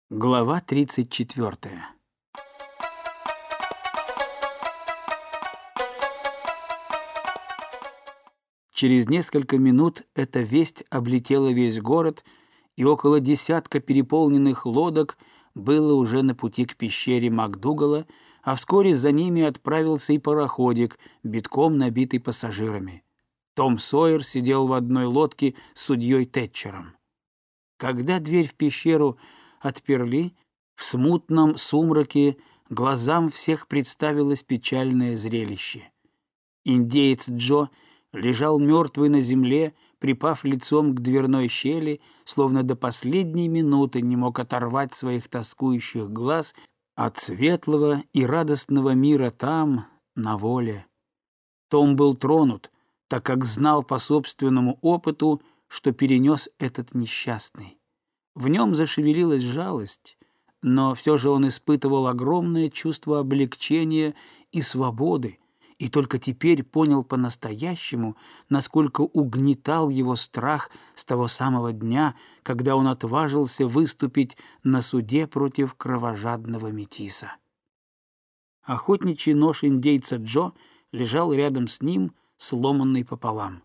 Глава 34. Через несколько минут эта весть облетела весь город, и около десятка переполненных лодок было уже на пути к пещере МакДугала, а вскоре за ними отправился и пароходик, битком набитый пассажирами. Том Сойер сидел в одной лодке с судьей Тэтчером. Когда дверь в пещеру отперли, в смутном сумраке глазам всех представилось печальное зрелище. Индеец Джо лежал мертвый на земле, припав лицом к дверной щели, словно до последней минуты не мог оторвать своих тоскующих глаз от светлого и радостного мира там, на воле. Том был тронут, так как знал по собственному опыту, что перенес этот несчастный. В нем зашевелилась жалость, но все же он испытывал огромное чувство облегчения и свободы, и только теперь понял по-настоящему, насколько угнетал его страх с того самого дня, когда он отважился выступить на суде против кровожадного метиса. Охотничий нож индейца Джо лежал рядом с ним, сломанный пополам.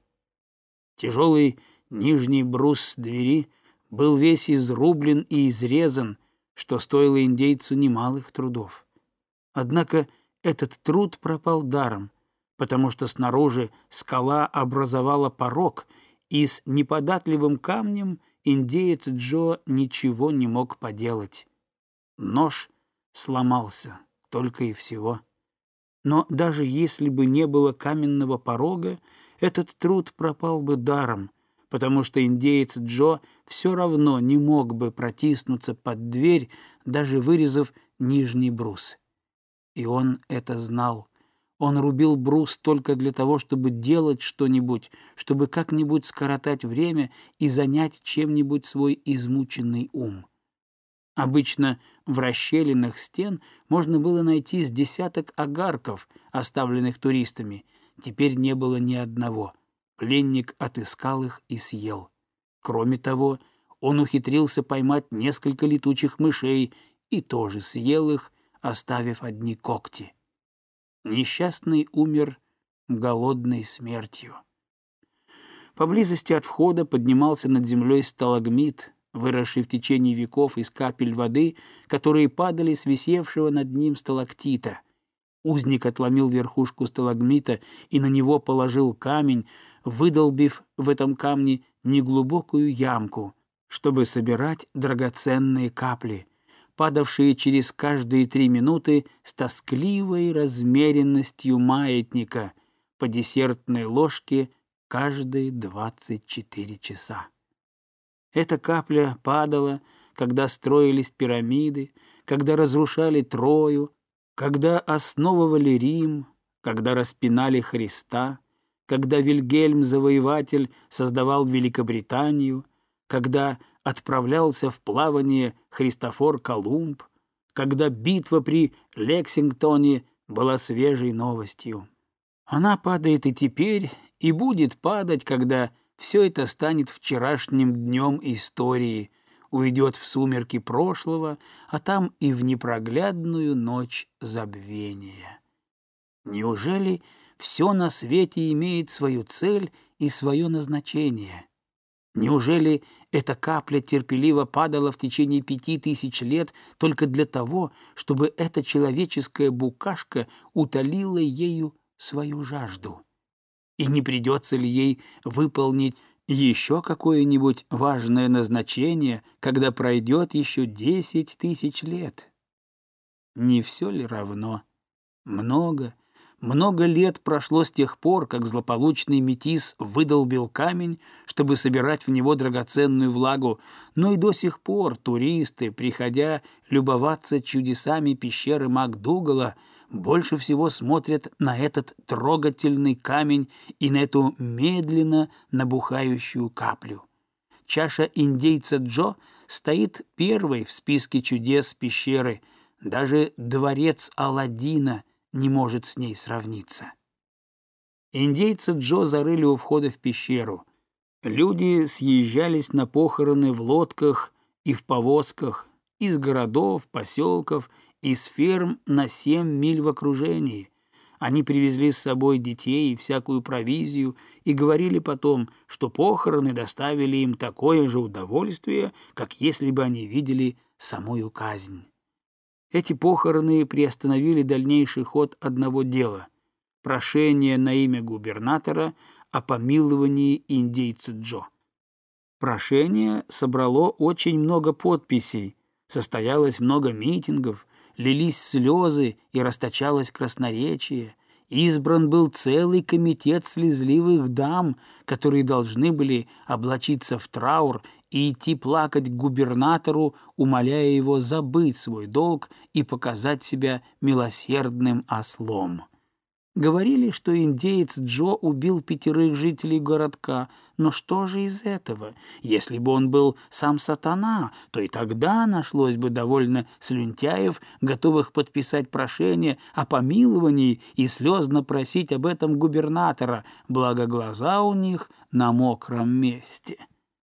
Тяжелый нижний брус двери был весь изрублен и изрезан, что стоило индейцу немалых трудов. Однако этот труд пропал даром, потому что снаружи скала образовала порог, и с неподатливым камнем индеец Джо ничего не мог поделать. Нож сломался, только и всего. Но даже если бы не было каменного порога, этот труд пропал бы даром, потому что индеец Джо все равно не мог бы протиснуться под дверь, даже вырезав нижний брус. И он это знал. Он рубил брус только для того, чтобы делать что-нибудь, чтобы как-нибудь скоротать время и занять чем-нибудь свой измученный ум. Обычно в расщелинах стен можно было найти с десяток огарков, оставленных туристами. Теперь не было ни одного. Пленник отыскал их и съел. Кроме того, он ухитрился поймать несколько летучих мышей и тоже съел их, оставив одни когти. Несчастный умер голодной смертью. Поблизости от входа поднимался над землей сталагмит, выросший в течение веков из капель воды, которые падали с висевшего над ним сталактита. Узник отломил верхушку сталагмита и на него положил камень, выдолбив в этом камне неглубокую ямку, чтобы собирать драгоценные капли, падавшие через каждые 3 минуты с тоскливой размеренностью маятника по десертной ложке каждые 24 часа. Эта капля падала, когда строились пирамиды, когда разрушали Трою, когда основывали Рим, когда распинали Христа, когда Вильгельм Завоеватель создавал Великобританию, когда отправлялся в плавание Христофор Колумб, когда битва при Лексингтоне была свежей новостью. Она падает и теперь, и будет падать, когда все это станет вчерашним днем истории, уйдет в сумерки прошлого, а там и в непроглядную ночь забвения. Неужели все на свете имеет свою цель и свое назначение? Неужели эта капля терпеливо падала в течение 5000 лет только для того, чтобы эта человеческая букашка утолила ею свою жажду? И не придется ли ей выполнить еще какое-нибудь важное назначение, когда пройдет еще 10 000 лет? Не все ли равно? Много лет прошло с тех пор, как злополучный метис выдолбил камень, чтобы собирать в него драгоценную влагу, но и до сих пор туристы, приходя любоваться чудесами пещеры МакДугала, больше всего смотрят на этот трогательный камень и на эту медленно набухающую каплю. Чаша индейца Джо стоит первой в списке чудес пещеры, даже дворец Аладдина не может с ней сравниться. Индейца Джо зарыли у входа в пещеру. Люди съезжались на похороны в лодках и в повозках, из городов, поселков, из ферм на 7 миль в окружении. Они привезли с собой детей и всякую провизию и говорили потом, что похороны доставили им такое же удовольствие, как если бы они видели самую казнь. Эти похороны приостановили дальнейший ход одного дела — прошение на имя губернатора о помиловании индейца Джо. Прошение собрало очень много подписей, состоялось много митингов, лились слезы и расточалось красноречие. Избран был целый комитет слезливых дам, которые должны были облачиться в траур и идти плакать к губернатору, умоляя его забыть свой долг и показать себя милосердным ослом. Говорили, что индеец Джо убил 5 жителей городка, но что же из этого? Если бы он был сам сатана, то и тогда нашлось бы довольно слюнтяев, готовых подписать прошение о помиловании и слезно просить об этом губернатора, благо глаза у них на мокром месте.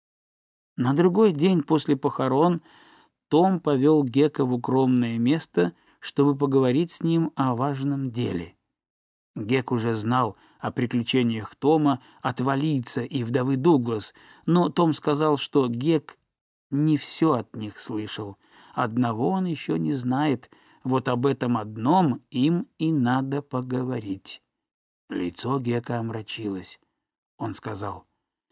На другой день после похорон Том повел Гека в укромное место, чтобы поговорить с ним о важном деле. Гек уже знал о приключениях Тома от Валийца и вдовы Дуглас, но Том сказал, что Гек не все от них слышал. Одного он еще не знает, вот об этом одном им и надо поговорить. Лицо Гека омрачилось. Он сказал: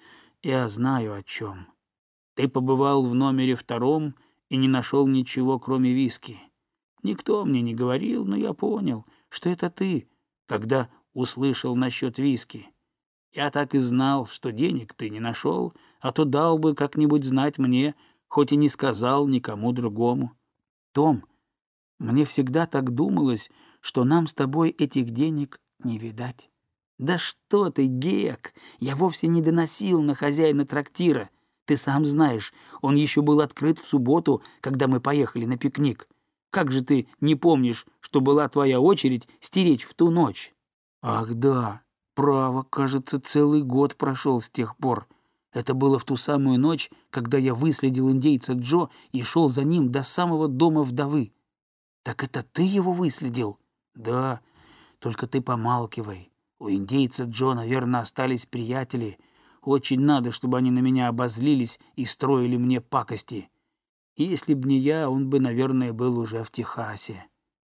«Я знаю о чем. Ты побывал в номере 2 и не нашел ничего, кроме виски. Никто мне не говорил, но я понял, что это ты, когда услышал насчет виски. Я так и знал, что денег ты не нашел, а то дал бы как-нибудь знать мне, хоть и не сказал никому другому. Том, мне всегда так думалось, что нам с тобой этих денег не видать». «Да что ты, Гек, я вовсе не доносил на хозяина трактира. Ты сам знаешь, он еще был открыт в субботу, когда мы поехали на пикник. Как же ты не помнишь, что была твоя очередь стеречь в ту ночь?» «Ах да, право, кажется, целый год прошел с тех пор. Это было в ту самую ночь, когда я выследил индейца Джо и шел за ним до самого дома вдовы». «Так это ты его выследил?» «Да, только ты помалкивай. У индейца Джо, наверное, остались приятели. Очень надо, чтобы они на меня обозлились и строили мне пакости. Если б не я, он бы, наверное, был уже в Техасе».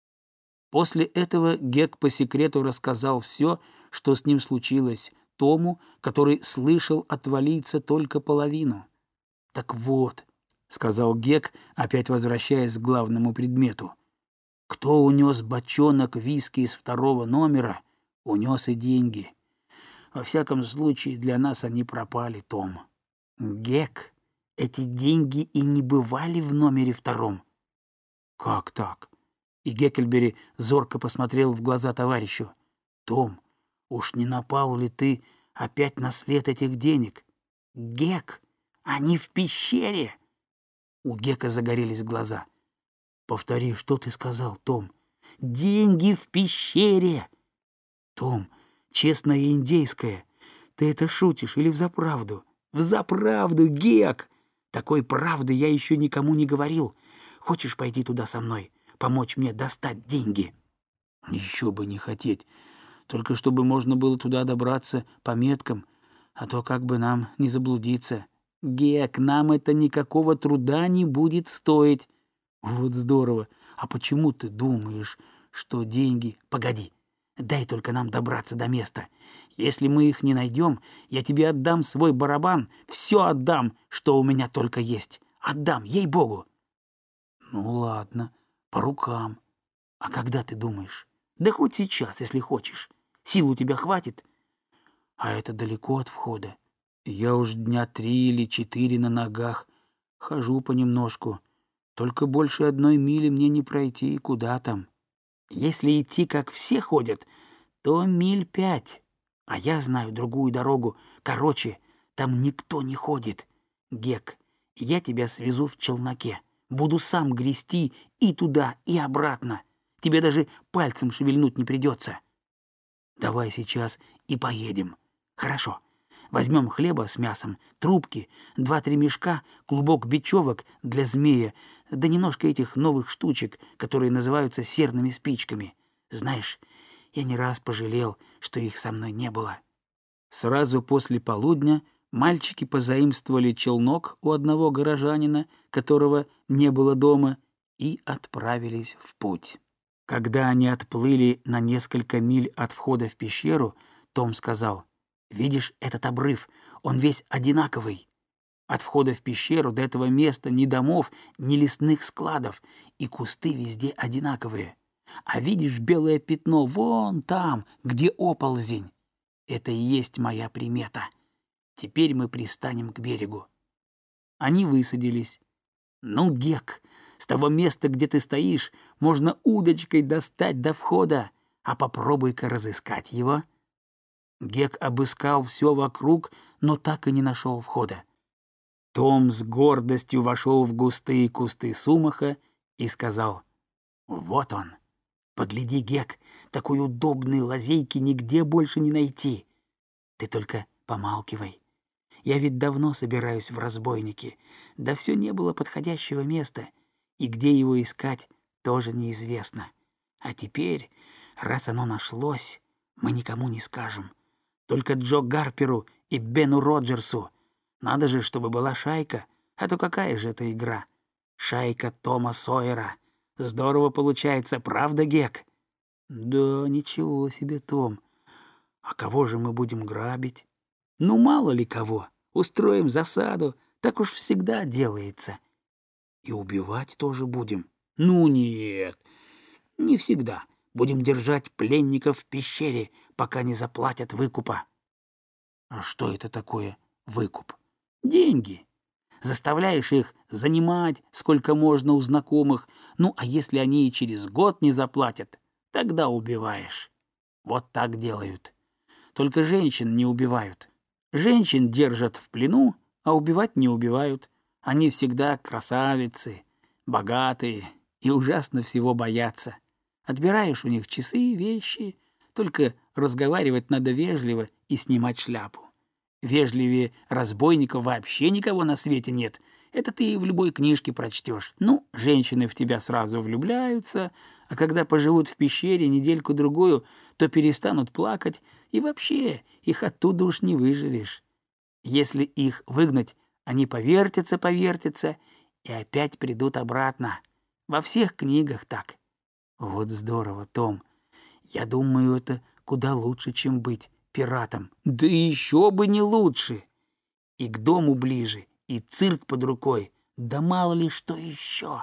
После этого Гек по секрету рассказал все, что с ним случилось, Тому, который слышал от Валийца только половину. «Так вот», — сказал Гек, опять возвращаясь к главному предмету, «кто унес бочонок виски из 2 номера, унес и деньги. Во всяком случае, для нас они пропали, Том». «Гек, эти деньги и не бывали в номере 2». «Как так?» И Геккельбери зорко посмотрел в глаза товарищу. «Том, уж не напал ли ты опять на след этих денег?» «Гек, они в пещере!» У Гека загорелись глаза. «Повтори, что ты сказал, Том?» «Деньги в пещере!» «Том, честное индейское, ты это шутишь или взаправду?» «Взаправду, Гек! Такой правды я еще никому не говорил. Хочешь пойти туда со мной? Помочь мне достать деньги?» «Еще бы не хотеть. Только чтобы можно было туда добраться по меткам, а то как бы нам не заблудиться». «Гек, нам это никакого труда не будет стоить». «Вот здорово. А почему ты думаешь, что деньги...» «Погоди, дай только нам добраться до места. Если мы их не найдем, я тебе отдам свой барабан, все отдам, что у меня только есть. Отдам, ей-богу». «Ну ладно, по рукам. А когда ты думаешь?» «Да хоть сейчас, если хочешь. Сил у тебя хватит?» «А это далеко от входа. Я уж дня 3 или 4 на ногах. Хожу понемножку. Только больше 1 мили мне не пройти, куда там?» «Если идти, как все ходят, то 5 миль. А я знаю другую дорогу. Короче, там никто не ходит. Гек, я тебя свезу в челноке. Буду сам грести и туда, и обратно. Тебе даже пальцем шевельнуть не придется». «Давай сейчас и поедем. Хорошо. Возьмем хлеба с мясом, трубки, 2-3 мешка, клубок бечевок для змея, да немножко этих новых штучек, которые называются серными спичками. Знаешь, я не раз пожалел, что их со мной не было». Сразу после полудня мальчики позаимствовали челнок у одного горожанина, которого не было дома, и отправились в путь. Когда они отплыли на несколько миль от входа в пещеру, Том сказал: «Видишь этот обрыв? Он весь одинаковый. От входа в пещеру до этого места ни домов, ни лесных складов, и кусты везде одинаковые. А видишь белое пятно вон там, где оползень? Это и есть моя примета. Теперь мы пристанем к берегу». Они высадились. «Ну, Гек, с того места, где ты стоишь, можно удочкой достать до входа, а попробуй-ка разыскать его». Гек обыскал все вокруг, но так и не нашел входа. Том с гордостью вошел в густые кусты сумаха и сказал: «Вот он. Погляди, Гек, такой удобной лазейки нигде больше не найти. Ты только помалкивай. Я ведь давно собираюсь в разбойники, да все не было подходящего места, и где его искать, тоже неизвестно. А теперь, раз оно нашлось, мы никому не скажем. Только Джо Гарперу и Бену Роджерсу. Надо же, чтобы была шайка, а то какая же это игра? Шайка Тома Сойера. Здорово получается, правда, Гек?» «Да, ничего себе, Том. А кого же мы будем грабить?» «Ну, мало ли кого. Устроим засаду, так уж всегда делается». «И убивать тоже будем?» «Ну нет, не всегда. Будем держать пленников в пещере, пока не заплатят выкупа». «А что это такое выкуп?» «Деньги. Заставляешь их занимать сколько можно у знакомых, ну а если они и через год не заплатят, тогда убиваешь. Вот так делают. Только женщин не убивают. Женщин держат в плену, а убивать не убивают. Они всегда красавицы, богатые и ужасно всего боятся. Отбираешь у них часы и вещи, только разговаривать надо вежливо и снимать шляпу. Вежливее разбойников вообще никого на свете нет. Это ты в любой книжке прочтешь. Ну, женщины в тебя сразу влюбляются, а когда поживут в пещере недельку-другую, то перестанут плакать, и вообще их оттуда уж не выживешь. Если их выгнать, они повертятся и опять придут обратно. Во всех книгах так. Вот здорово, Том. Я думаю, это куда лучше, чем быть пиратом. Да еще бы не лучше. И к дому ближе, и цирк под рукой, да мало ли что еще.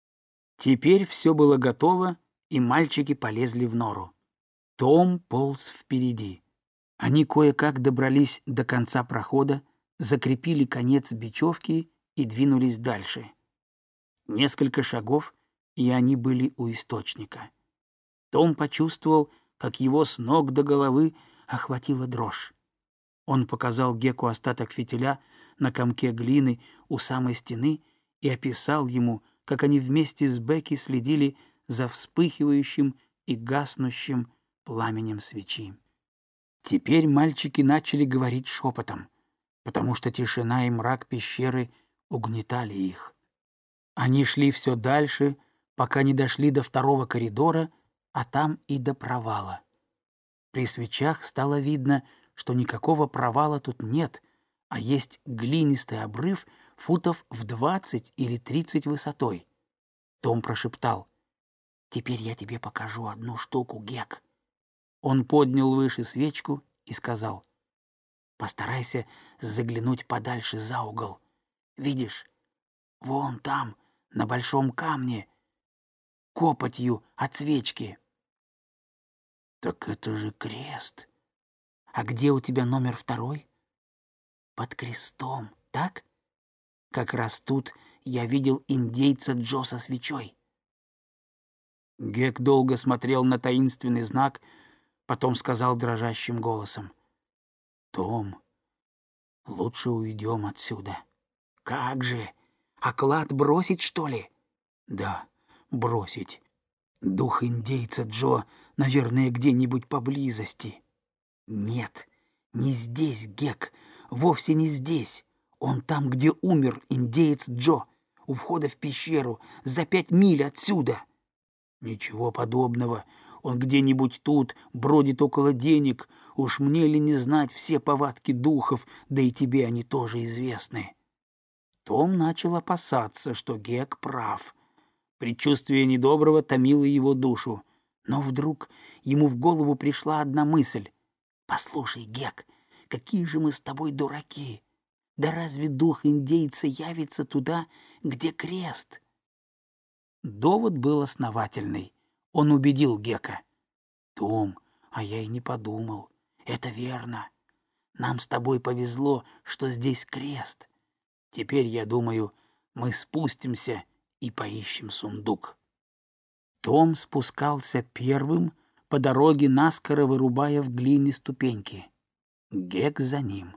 Теперь все было готово, и мальчики полезли в нору. Том полз впереди. Они кое-как добрались до конца прохода, закрепили конец бечевки и двинулись дальше. Несколько шагов, и они были у источника. Том почувствовал, как его с ног до головы охватила дрожь. Он показал Геку остаток фитиля на комке глины у самой стены и описал ему, как они вместе с Бекки следили за вспыхивающим и гаснущим пламенем свечи. Теперь мальчики начали говорить шепотом, потому что тишина и мрак пещеры угнетали их. Они шли все дальше, пока не дошли до второго коридора, а там и до провала. При свечах стало видно, что никакого провала тут нет, а есть глинистый обрыв футов в 20 или 30 высотой. Том прошептал: «Теперь я тебе покажу одну штуку, Гек». Он поднял выше свечку и сказал: «Постарайся заглянуть подальше за угол. Видишь, вон там, на большом камне, копотью от свечки». «Так это же крест. А где у тебя номер 2? Под крестом, так? Как раз тут я видел индейца Джо со свечой». Гек долго смотрел на таинственный знак, потом сказал дрожащим голосом: «Том, лучше уйдем отсюда». «Как же? А клад бросить, что ли?» «Да, бросить. Дух индейца Джо, наверное, где-нибудь поблизости». «Нет, не здесь, Гек. вовсе не здесь. Он там, где умер индеец Джо, у входа в пещеру, за 5 миль отсюда». «Ничего подобного. Он где-нибудь тут, бродит около денег. Уж мне ли не знать все повадки духов, да и тебе они тоже известны». Том начал опасаться, что Гек прав. Предчувствие недоброго томило его душу. Но вдруг ему в голову пришла одна мысль. «Послушай, Гек, какие же мы с тобой дураки! Да разве дух индейца явится туда, где крест?» Довод был основательный. Он убедил Гека. «Том, а я и не подумал. Это верно. Нам с тобой повезло, что здесь крест. Теперь, я думаю, мы спустимся и поищем сундук». Том спускался первым, по дороге наскоро вырубая в глине ступеньки. Гек за ним.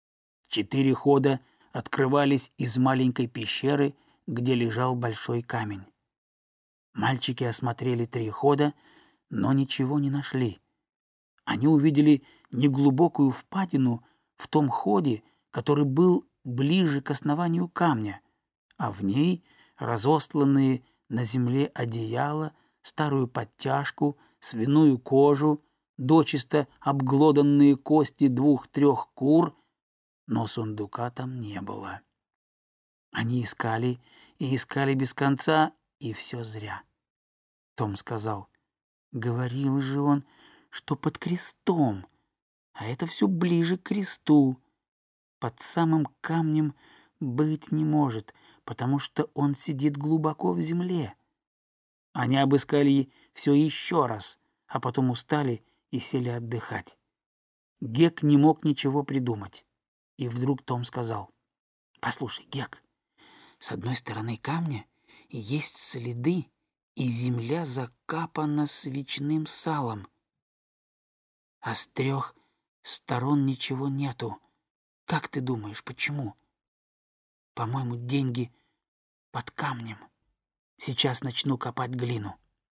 4 хода открывались из маленькой пещеры, где лежал большой камень. Мальчики осмотрели 3 хода, но ничего не нашли. Они увидели неглубокую впадину в том ходе, который был ближе к основанию камня, а в ней разостланные на земле одеяло, старую подтяжку, свиную кожу, дочисто обглоданные кости 2-3 кур, но сундука там не было. Они искали и искали без конца, и все зря. Том сказал: «Говорил же он, что под крестом, а это все ближе к кресту. Под самым камнем быть не может, потому что он сидит глубоко в земле». Они обыскали все еще раз, а потом устали и сели отдыхать. Гек не мог ничего придумать. И вдруг Том сказал: «Послушай, Гек, с одной стороны камня есть следы, и земля закапана свечным салом, а с 3 сторон ничего нету. Как ты думаешь, почему? По-моему, деньги под камнем. Сейчас начну копать глину».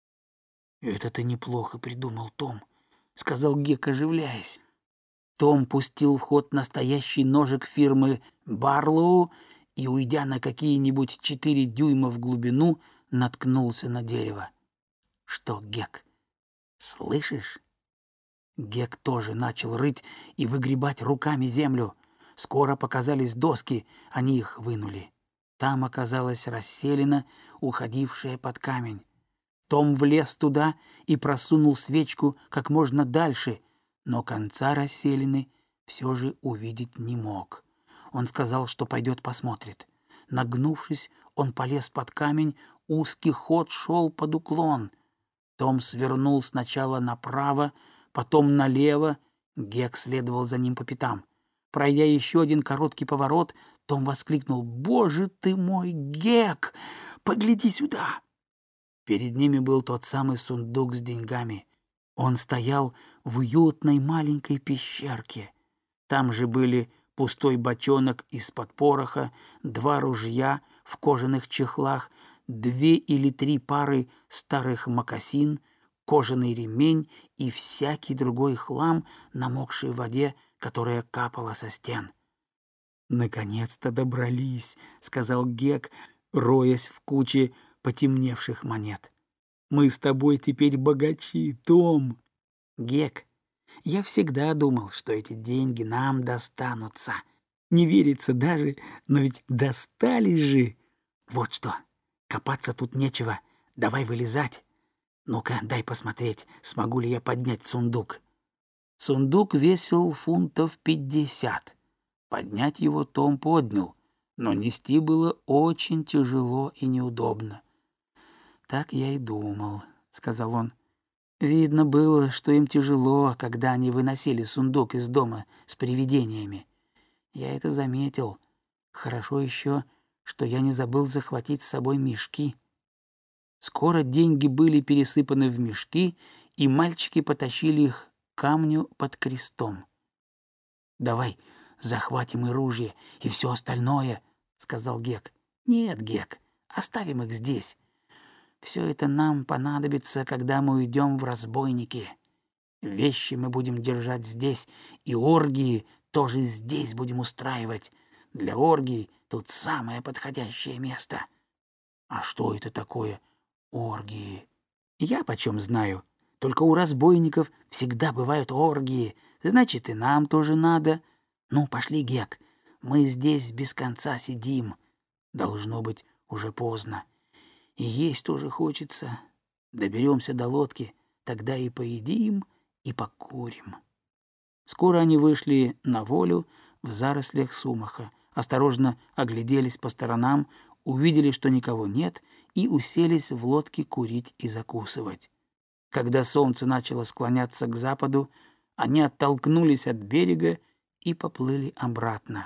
«Это ты неплохо придумал, Том», — сказал Гек, оживляясь. Том пустил в ход настоящий ножик фирмы Барлоу и, уйдя на какие-нибудь 4 дюйма в глубину, наткнулся на дерево. «Что, Гек, слышишь?» Гек тоже начал рыть и выгребать руками землю. Скоро показались доски, они их вынули. Там оказалась расселена, уходившая под камень. Том влез туда и просунул свечку как можно дальше, но конца расселены все же увидеть не мог. Он сказал, что пойдет посмотрит. Нагнувшись, он полез под камень, узкий ход шел под уклон. Том свернул сначала направо, потом налево, Гек следовал за ним по пятам. Пройдя еще один короткий поворот, Том воскликнул: «Боже ты мой, Гек! Погляди сюда!» Перед ними был тот самый сундук с деньгами. Он стоял в уютной маленькой пещерке. Там же были пустой бочонок из-под пороха, 2 ружья в кожаных чехлах, 2 или 3 пары старых мокасин, кожаный ремень и всякий другой хлам, намокший в воде, которая капала со стен. «Наконец-то добрались», — сказал Гек, роясь в куче потемневших монет. «Мы с тобой теперь богачи, Том». «Гек, я всегда думал, что эти деньги нам достанутся. Не верится даже, но ведь достались же. Вот что, копаться тут нечего, давай вылезать. Ну-ка, дай посмотреть, смогу ли я поднять сундук». Сундук весил фунтов 50. Поднять его Том поднял, но нести было очень тяжело и неудобно. «Так я и думал», — сказал он. «Видно было, что им тяжело, когда они выносили сундук из дома с привидениями. Я это заметил. Хорошо еще, что я не забыл захватить с собой мешки». Скоро деньги были пересыпаны в мешки, и мальчики потащили их к камню под крестом. «Давай захватим и ружье, и все остальное», — сказал Гек. «Нет, Гек, оставим их здесь. Все это нам понадобится, когда мы уйдем в разбойники. Вещи мы будем держать здесь, и оргии тоже здесь будем устраивать. Для оргий тут самое подходящее место». «А что это такое оргии?» «Я почем знаю. Только у разбойников всегда бывают оргии. Значит, и нам тоже надо. Ну, пошли, Гек. Мы здесь без конца сидим. Должно быть, уже поздно. И есть тоже хочется. Доберемся до лодки, тогда и поедим, и покурим». Скоро они вышли на волю в зарослях сумаха, осторожно огляделись по сторонам, увидели, что никого нет, и уселись в лодке курить и закусывать. Когда солнце начало склоняться к западу, они оттолкнулись от берега и поплыли обратно.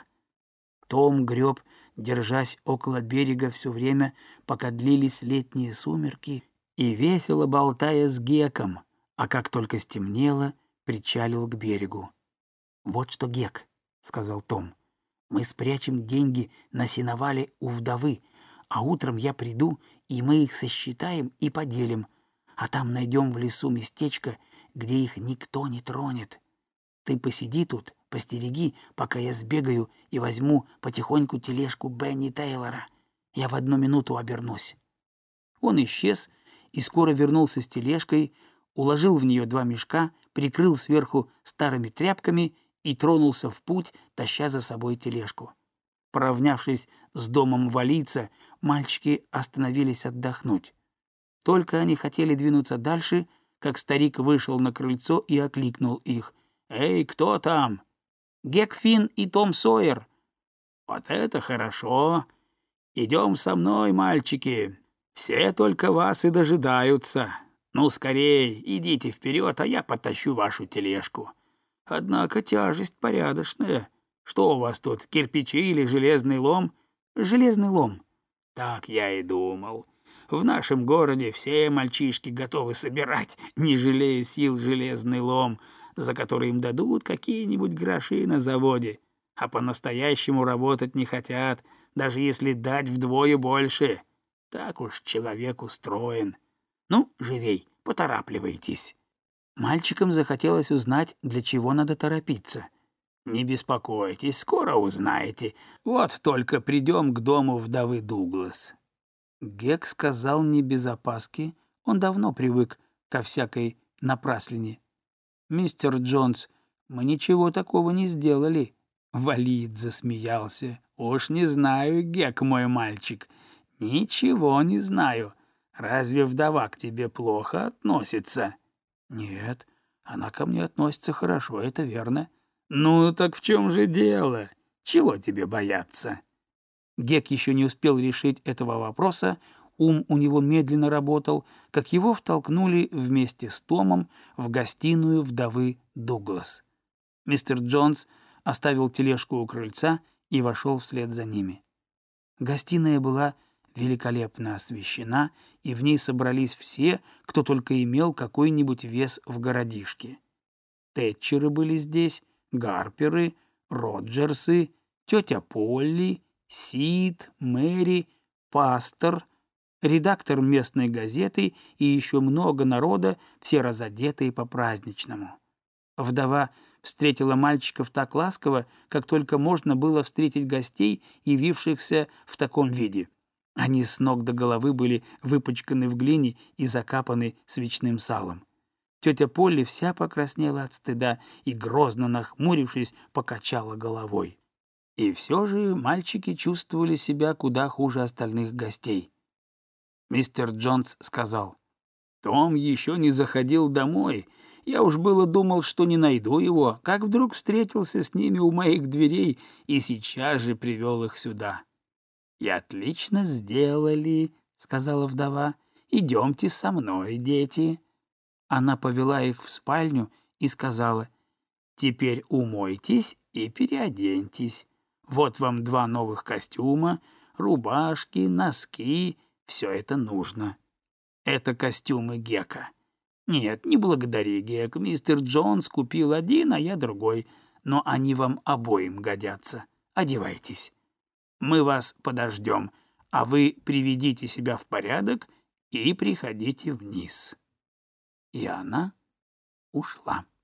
Том греб, держась около берега все время, пока длились летние сумерки, и весело болтая с Геком, а как только стемнело, причалил к берегу. «Вот что, Гек», — сказал Том, — «мы спрячем деньги на сеновале у вдовы, а утром я приду, и мы их сосчитаем и поделим, а там найдем в лесу местечко, где их никто не тронет. Ты посиди тут, постереги, пока я сбегаю и возьму потихоньку тележку Бенни Тейлора. Я в 1 минуту обернусь». Он исчез и скоро вернулся с тележкой, уложил в нее 2 мешка, прикрыл сверху старыми тряпками и тронулся в путь, таща за собой тележку. Поравнявшись с домом Валийца, мальчики остановились отдохнуть. Только они хотели двинуться дальше, как старик вышел на крыльцо и окликнул их. «Эй, кто там?» «Гек Финн и Том Сойер». «Вот это хорошо! Идем со мной, мальчики. Все только вас и дожидаются. Ну, скорей, идите вперед, а я потащу вашу тележку. Однако тяжесть порядочная. Что у вас тут, кирпичи или железный лом?» «Железный лом». «Так я и думал. В нашем городе все мальчишки готовы собирать, не жалея сил, железный лом, за который им дадут какие-нибудь гроши на заводе, а по-настоящему работать не хотят, даже если дать вдвое больше. Так уж человек устроен. Ну, живей, поторапливайтесь». Мальчикам захотелось узнать, для чего надо торопиться. «Не беспокойтесь, скоро узнаете. Вот только придем к дому вдовы Дуглас». Гек сказал не без опаски, он давно привык ко всякой напраслине. «Мистер Джонс, мы ничего такого не сделали». Валиец засмеялся. «Уж не знаю, Гек, мой мальчик, ничего не знаю. Разве вдова к тебе плохо относится?» «Нет, она ко мне относится хорошо, это верно». «Ну так в чем же дело? Чего тебе бояться?» Гек еще не успел решить этого вопроса, ум у него медленно работал, как его втолкнули вместе с Томом в гостиную вдовы Дуглас. Мистер Джонс оставил тележку у крыльца и вошел вслед за ними. Гостиная была великолепно освещена, и в ней собрались все, кто только имел какой-нибудь вес в городишке. Тэтчеры были здесь, Гарперы, Роджерсы, тетя Полли, Сид, Мэри, пастор, редактор местной газеты и еще много народа, все разодетые по-праздничному. Вдова встретила мальчиков так ласково, как только можно было встретить гостей, явившихся в таком виде. Они с ног до головы были выпачканы в глине и закапаны свечным салом. Тетя Полли вся покраснела от стыда и, грозно нахмурившись, покачала головой. И все же мальчики чувствовали себя куда хуже остальных гостей. Мистер Джонс сказал: «Том еще не заходил домой. Я уж было думал, что не найду его, как вдруг встретился с ними у моих дверей и сейчас же привел их сюда». «И отлично сделали», — сказала вдова. «Идемте со мной, дети». Она повела их в спальню и сказала: «Теперь умойтесь и переоденьтесь. Вот вам 2 новых костюма, рубашки, носки, все это нужно. Это костюмы Гека. Нет, не благодари, Гек, мистер Джонс купил один, а я другой, но они вам обоим годятся. Одевайтесь. Мы вас подождем, а вы приведите себя в порядок и приходите вниз». И она ушла.